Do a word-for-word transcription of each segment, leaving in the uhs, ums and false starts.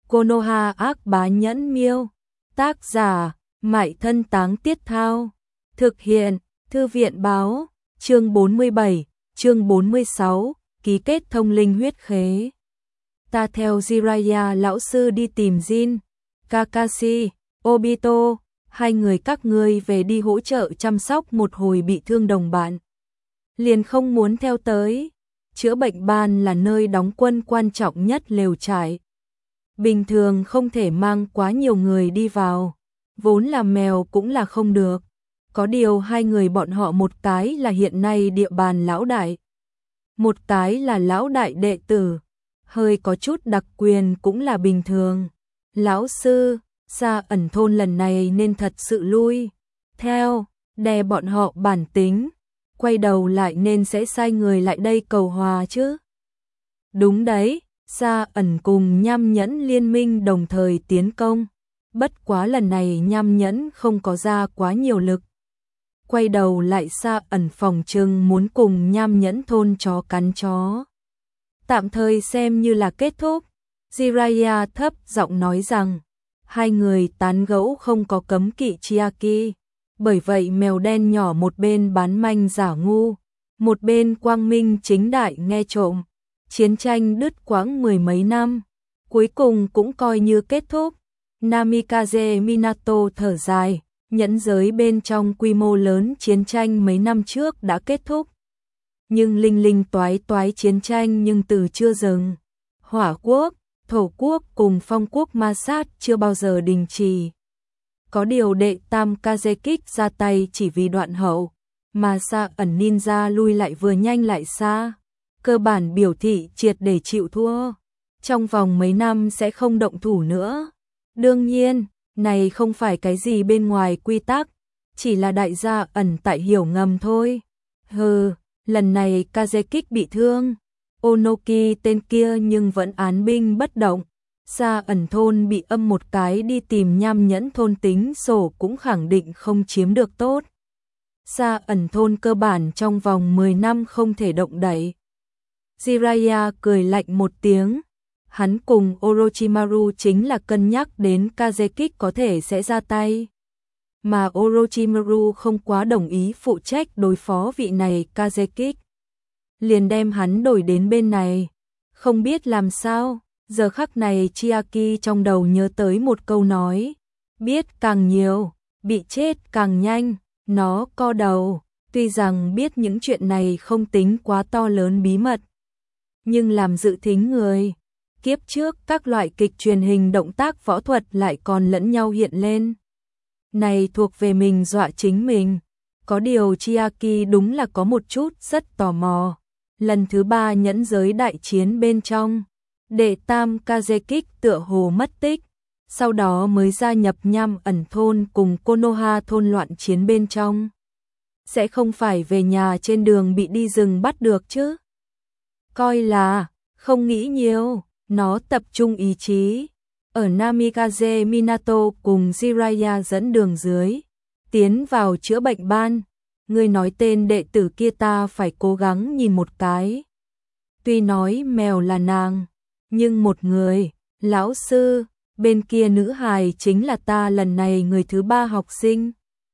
Konoha ác bá nhẫn miêu. Tác giả, Mại Thân Táng Tiết Thao. Thực hiện, Thư viện báo, chương bốn mươi bảy, chương bốn mươi sáu, ký kết thông linh huyết khế. Ta theo Jiraiya lão sư đi tìm Jin, Kakashi, Obito, hai người các ngươi về đi hỗ trợ chăm sóc một hồi bị thương đồng bạn. Liền không muốn theo tới, chữa bệnh ban là nơi đóng quân quan trọng nhất lều trại. Bình thường không thể mang quá nhiều người đi vào, vốn là mèo cũng là không được. Có điều hai người bọn họ một cái là hiện nay địa bàn lão đại, một cái là lão đại đệ tử, hơi có chút đặc quyền cũng là bình thường. Lão sư, Sa Ẩn thôn lần này nên thật sự lui theo, đè bọn họ bản tính, quay đầu lại nên sẽ sai người lại đây cầu hòa chứ. Đúng đấy, Sa Ẩn cùng Nham Nhẫn liên minh đồng thời tiến công, bất quá lần này Nham Nhẫn không có ra quá nhiều lực. Quay đầu lại Sa Ẩn phòng trừng muốn cùng Nham Nhẫn thôn chó cắn chó. Tạm thời xem như là kết thúc. Jiraiya thấp giọng nói rằng, hai người tán gẫu không có cấm kỵ Chiaki, bởi vậy mèo đen nhỏ một bên bán manh giả ngu, một bên quang minh chính đại nghe trộm. Chiến tranh đứt quãng mười mấy năm, cuối cùng cũng coi như kết thúc. Namikaze Minato thở dài, nhẫn giới bên trong quy mô lớn chiến tranh mấy năm trước đã kết thúc. Nhưng linh linh toái toái chiến tranh nhưng từ chưa dừng. Hỏa quốc, thổ quốc cùng phong quốc ma sát chưa bao giờ đình chỉ. Có điều đệ tam Kazekik ra tay chỉ vì đoạn hậu, mà Sa Ẩn ninja lui lại vừa nhanh lại xa. Cơ bản biểu thị triệt để chịu thua. Trong vòng mấy năm sẽ không động thủ nữa. Đương nhiên, này không phải cái gì bên ngoài quy tắc, chỉ là đại gia ẩn tại hiểu ngầm thôi. Hừ, lần này Kazekik bị thương, Onoki tên kia nhưng vẫn án binh bất động. Sa Ẩn thôn bị âm một cái đi tìm Nham Nhẫn thôn tính sổ cũng khẳng định không chiếm được tốt. Sa Ẩn thôn cơ bản trong vòng mười năm không thể động đậy. Jiraiya cười lạnh một tiếng. Hắn cùng Orochimaru chính là cân nhắc đến Kazekik có thể sẽ ra tay. Mà Orochimaru không quá đồng ý phụ trách đối phó vị này Kazekik. Liền đem hắn đổi đến bên này. Không biết làm sao, giờ khắc này Chiaki trong đầu nhớ tới một câu nói. Biết càng nhiều, bị chết càng nhanh, nó co đầu. Tuy rằng biết những chuyện này không tính quá to lớn bí mật, nhưng làm dự thính người. Kiếp trước các loại kịch truyền hình động tác võ thuật lại còn lẫn nhau hiện lên. Này thuộc về mình dọa chính mình. Có điều Chiaki đúng là có một chút rất tò mò. Lần thứ ba nhẫn giới đại chiến bên trong, đệ tam Kazekik tựa hồ mất tích, sau đó mới gia nhập Nham Ẩn thôn cùng Konoha thôn loạn chiến bên trong. Sẽ không phải về nhà trên đường bị đi rừng bắt được chứ? Coi là, không nghĩ nhiều, nó tập trung ý chí. Ở Namikaze Minato cùng Jiraiya dẫn đường dưới, tiến vào chữa bệnh ban. Người nói tên đệ tử kia ta phải cố gắng nhìn một cái. Tuy nói mèo là nàng, nhưng một người, lão sư, bên kia nữ hài chính là ta lần này người thứ ba học sinh.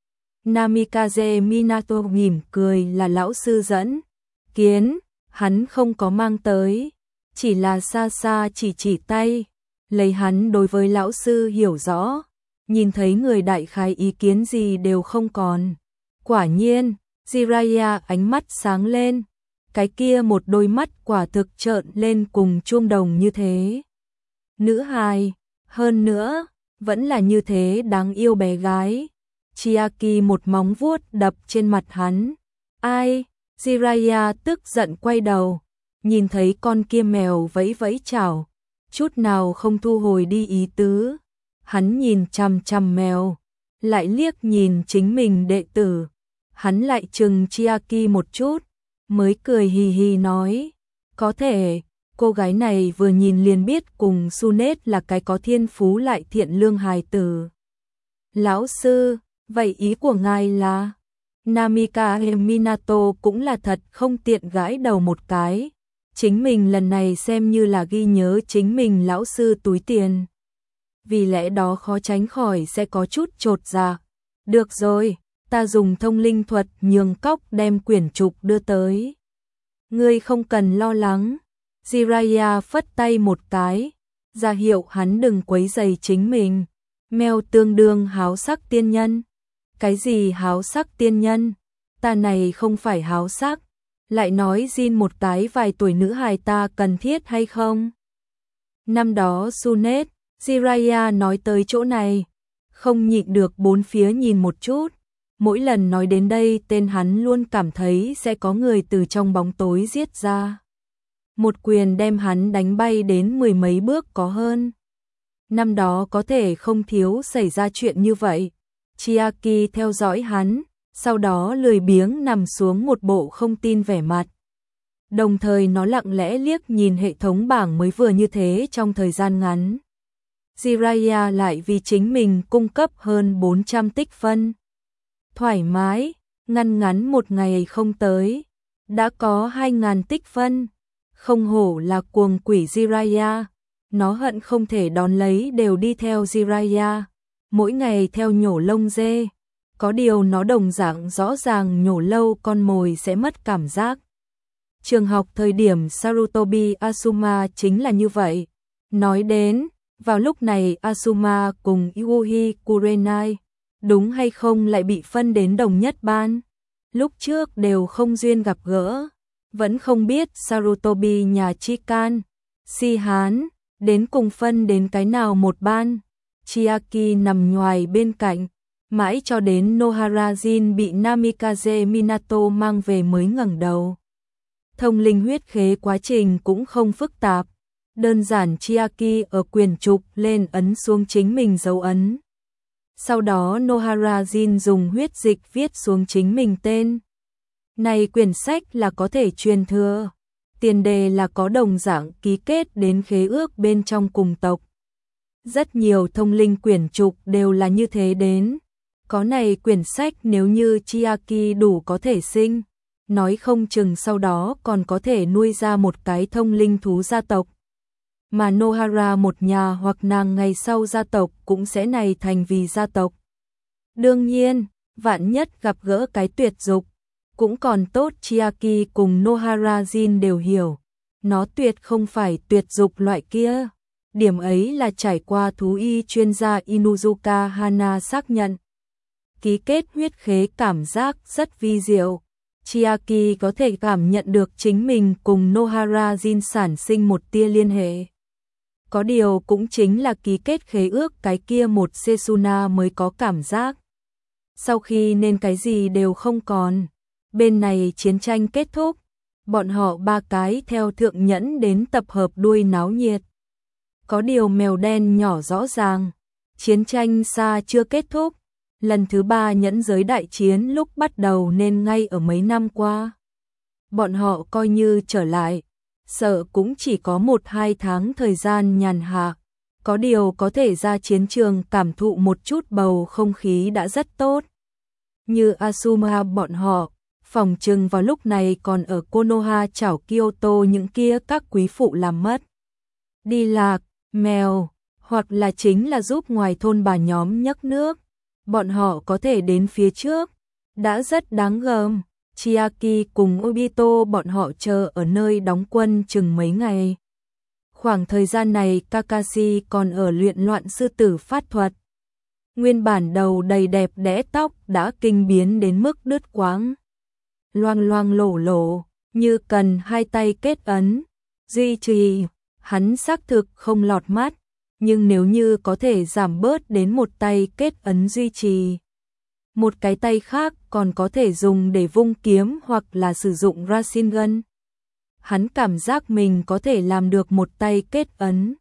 Namikaze Minato mỉm cười là lão sư dẫn. Kiến, hắn không có mang tới, chỉ là xa xa chỉ chỉ tay, lấy hắn đối với lão sư hiểu rõ, nhìn thấy người đại khái ý kiến gì đều không còn. Quả nhiên, Jiraiya ánh mắt sáng lên, cái kia một đôi mắt quả thực trợn lên cùng chuông đồng như thế. Nữ hài, hơn nữa, vẫn là như thế đáng yêu bé gái. Chiaki một móng vuốt đập trên mặt hắn. Ai? Jiraiya tức giận quay đầu, nhìn thấy con kia mèo vẫy vẫy chảo, chút nào không thu hồi đi ý tứ. Hắn nhìn chằm chằm mèo, lại liếc nhìn chính mình đệ tử. Hắn lại chừng Chiaki một chút, mới cười hì hì nói, có thể, cô gái này vừa nhìn liền biết cùng Sunet là cái có thiên phú lại thiện lương hài tử. Lão sư, vậy ý của ngài là? Namika Minato cũng là thật không tiện gãi đầu một cái. Chính mình lần này xem như là ghi nhớ chính mình lão sư túi tiền. vì lẽ đó khó tránh khỏi sẽ có chút chột dạ. Được rồi, ta dùng thông linh thuật nhường cóc đem quyển trục đưa tới. Ngươi không cần lo lắng. Jiraiya phất tay một cái, ra hiệu hắn đừng quấy rầy chính mình. Mèo tương đương háo sắc tiên nhân. Cái gì háo sắc tiên nhân? Ta này không phải háo sắc. Lại nói Jin một cái vài tuổi nữ hài ta cần thiết hay không? Năm đó Sunet, Jiraiya nói tới chỗ này, không nhịn được bốn phía nhìn một chút. Mỗi lần nói đến đây tên hắn luôn cảm thấy sẽ có người từ trong bóng tối giết ra. Một quyền đem hắn đánh bay đến mười mấy bước có hơn. Năm đó có thể không thiếu xảy ra chuyện như vậy. Chiaki theo dõi hắn, sau đó lười biếng nằm xuống một bộ không tin vẻ mặt. Đồng thời nó lặng lẽ liếc nhìn hệ thống bảng mới vừa như thế trong thời gian ngắn. Jiraiya lại vì chính mình cung cấp hơn bốn trăm tích phân. Thoải mái, ngăn ngắn một ngày không tới, đã có hai nghìn tích phân. Không hổ là cuồng quỷ Jiraiya, nó hận không thể đón lấy đều đi theo Jiraiya, mỗi ngày theo nhổ lông dê. Có điều nó đồng dạng rõ ràng nhổ lâu con mồi sẽ mất cảm giác. Trường học thời điểm Sarutobi Asuma chính là như vậy. Nói đến, vào lúc này Asuma cùng Yuhi Kurenai, đúng hay không lại bị phân đến đồng nhất ban. Lúc trước đều không duyên gặp gỡ, vẫn không biết Sarutobi nhà Chikan, Si Hán, đến cùng phân đến cái nào một ban. Chiaki nằm nhoài bên cạnh, mãi cho đến Nohara Jin bị Namikaze Minato mang về mới ngẩng đầu. Thông linh huyết khế quá trình cũng không phức tạp, đơn giản Chiaki ở quyền trục lên ấn xuống chính mình dấu ấn. Sau đó Nohara Jin dùng huyết dịch viết xuống chính mình tên. Này quyển sách là có thể truyền thừa, tiền đề là có đồng dạng ký kết đến khế ước bên trong cùng tộc. Rất nhiều thông linh quyển trục đều là như thế đến. Có này quyển sách nếu như Chiaki đủ có thể sinh, nói không chừng sau đó còn có thể nuôi ra một cái thông linh thú gia tộc. Mà Nohara một nhà hoặc nàng ngày sau gia tộc cũng sẽ này thành vì gia tộc. Đương nhiên, vạn nhất gặp gỡ cái tuyệt dục, cũng còn tốt. Chiaki cùng Nohara Jin đều hiểu, nó tuyệt không phải tuyệt dục loại kia. Điểm ấy là trải qua thú y chuyên gia Inuzuka Hana xác nhận. Ký kết huyết khế cảm giác rất vi diệu. Chiaki có thể cảm nhận được chính mình cùng Nohara Jin sản sinh một tia liên hệ. Có điều cũng chính là ký kết khế ước cái kia một Setsuna mới có cảm giác. Sau khi nên cái gì đều không còn, bên này chiến tranh kết thúc, bọn họ ba cái theo thượng nhẫn đến tập hợp đuôi náo nhiệt. Có điều mèo đen nhỏ rõ ràng, chiến tranh xa chưa kết thúc, lần thứ ba nhẫn giới đại chiến lúc bắt đầu nên ngay ở mấy năm qua. Bọn họ coi như trở lại, sợ cũng chỉ có một hai tháng thời gian nhàn hạ, có điều có thể ra chiến trường cảm thụ một chút bầu không khí đã rất tốt. Như Asuma bọn họ, phòng trừng vào lúc này còn ở Konoha chảo Kyoto những kia các quý phụ làm mất. Đi lạc, mèo, hoặc là chính là giúp ngoài thôn bà nhóm nhấc nước. Bọn họ có thể đến phía trước, đã rất đáng gờm. Chiaki cùng Obito bọn họ chờ ở nơi đóng quân chừng mấy ngày. Khoảng thời gian này Kakashi còn ở luyện loạn sư tử phát thuật. Nguyên bản đầu đầy đẹp đẽ tóc đã kinh biến đến mức đứt quãng. Loang loang lổ lổ, như cần hai tay kết ấn. Duy trì, hắn xác thực không lọt mắt, nhưng nếu như có thể giảm bớt đến một tay kết ấn duy trì. Một cái tay khác còn có thể dùng để vung kiếm hoặc là sử dụng Rasengan. Hắn cảm giác mình có thể làm được một tay kết ấn.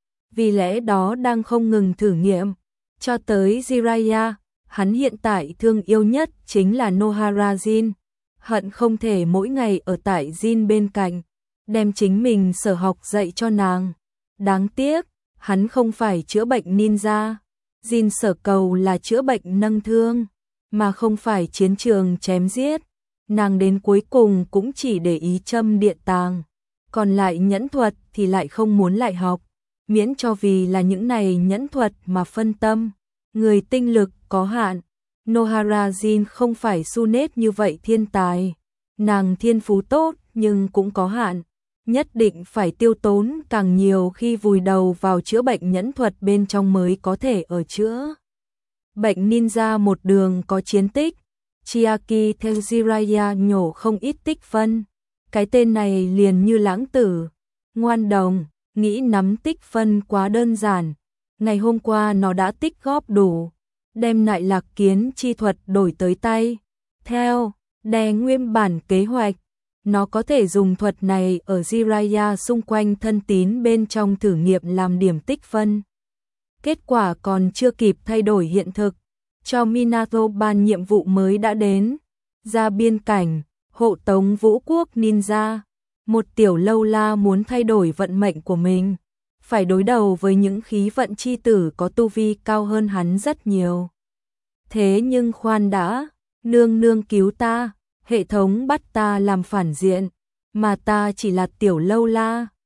Vì lẽ đó đang không ngừng thử nghiệm. Cho tới Jiraiya, hắn hiện tại thương yêu nhất chính là Nohara Jin. Hận không thể mỗi ngày ở tại Jin bên cạnh, đem chính mình sở học dạy cho nàng. Đáng tiếc, hắn không phải chữa bệnh ninja. Jin sở cầu là chữa bệnh nâng thương, mà không phải chiến trường chém giết. Nàng đến cuối cùng cũng chỉ để ý châm điện tàng, còn lại nhẫn thuật thì lại không muốn lại học. miễn cho vì là những này nhẫn thuật mà phân tâm. Người tinh lực có hạn, Noharajin không phải Sunet như vậy thiên tài. Nàng thiên phú tốt nhưng cũng có hạn, nhất định phải tiêu tốn càng nhiều khi vùi đầu vào chữa bệnh nhẫn thuật bên trong mới có thể ở chữa. Bệnh ninja một đường có chiến tích, Chiaki theo Jiraiya nhổ không ít tích phân. Cái tên này liền như lãng tử, ngoan đồng, nghĩ nắm tích phân quá đơn giản. Ngày hôm qua nó đã tích góp đủ, đem lại lạc kiến chi thuật đổi tới tay. Theo đè nguyên bản kế hoạch, nó có thể dùng thuật này ở Jiraiya xung quanh thân tín bên trong thử nghiệm làm điểm tích phân. Kết quả còn chưa kịp thay đổi hiện thực, cho Minato ban nhiệm vụ mới đã đến, ra biên cảnh, hộ tống vũ quốc ninja. Một tiểu lâu la muốn thay đổi vận mệnh của mình, phải đối đầu với những khí vận chi tử có tu vi cao hơn hắn rất nhiều. Thế nhưng khoan đã, nương nương cứu ta, hệ thống bắt ta làm phản diện, mà ta chỉ là tiểu lâu la.